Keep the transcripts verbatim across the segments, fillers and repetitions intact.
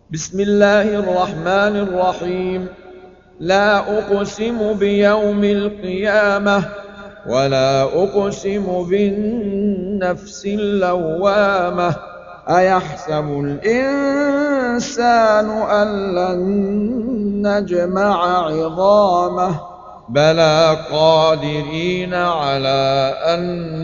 بسم الله الرحمن الرحيم. لا أقسم بيوم القيامة ولا أقسم بالنفس اللوامة. أيحسب الإنسان أن لن نجمع عظامه بلى قادرين على أن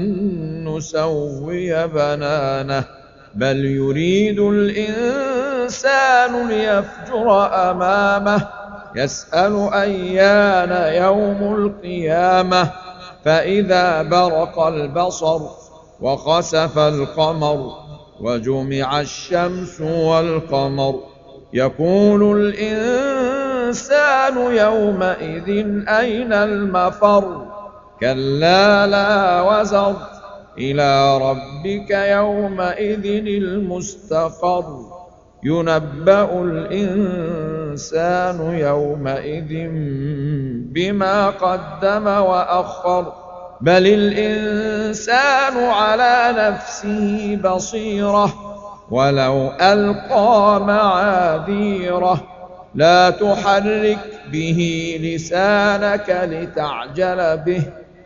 نسوي بنانه بل يريد الإنسان ليفجر أمامه يسأل أيان يوم القيامة فإذا برق البصر وخسف القمر وجمع الشمس والقمر يقول الإنسان يومئذ أين المفر كلا لا وزر إلى ربك يومئذ المستقر ينبأ الإنسان يومئذ بما قدم وأخر بل الإنسان على نفسه بصيرة ولو ألقى معاذيره لا تحرك به لسانك لتعجل به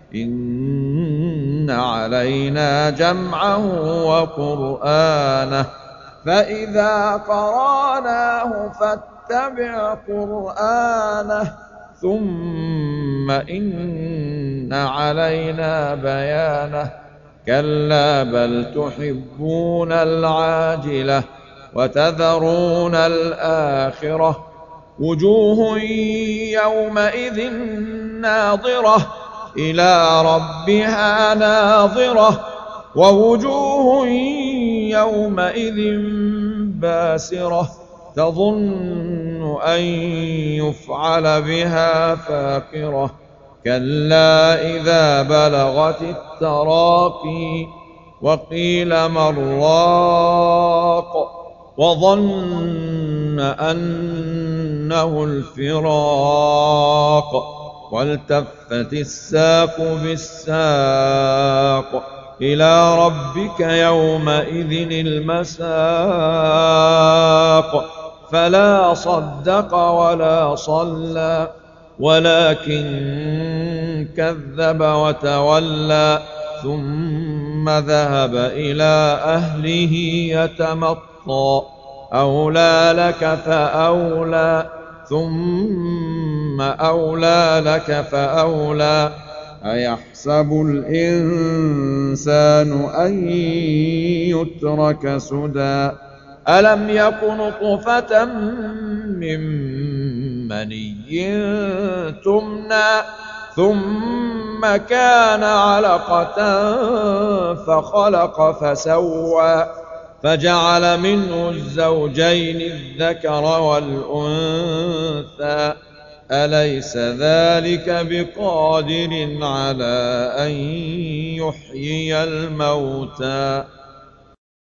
إن علينا جمعه وقرآنه فإذا قرأناه فاتبع قرآنه ثم إن علينا بيانه كلا بل تحبون العاجلة وتذرون الآخرة وجوه يومئذ ناظرة إلى ربها ناظرة ووجوه يومئذ باسرة تظن أن يفعل بها فاقرة كلا إذا بلغت التراقي وقيل من راق وظن أنه الفراق والتفت الساق بالساق إلى ربك يومئذ المساق فلا صدق ولا صلى ولكن كذب وتولى ثم ذهب إلى أهله يتمطى أولى لك فأولى ثم أولى لك فأولى أيحسب الإنسان أن يترك سدى ألم يكن نطفة من مني تمنى ثم كان علقة فخلق فسوى فجعل منه الزوجين الذكر والأنثى أليس ذلك بقادر على أن يحيي الموتى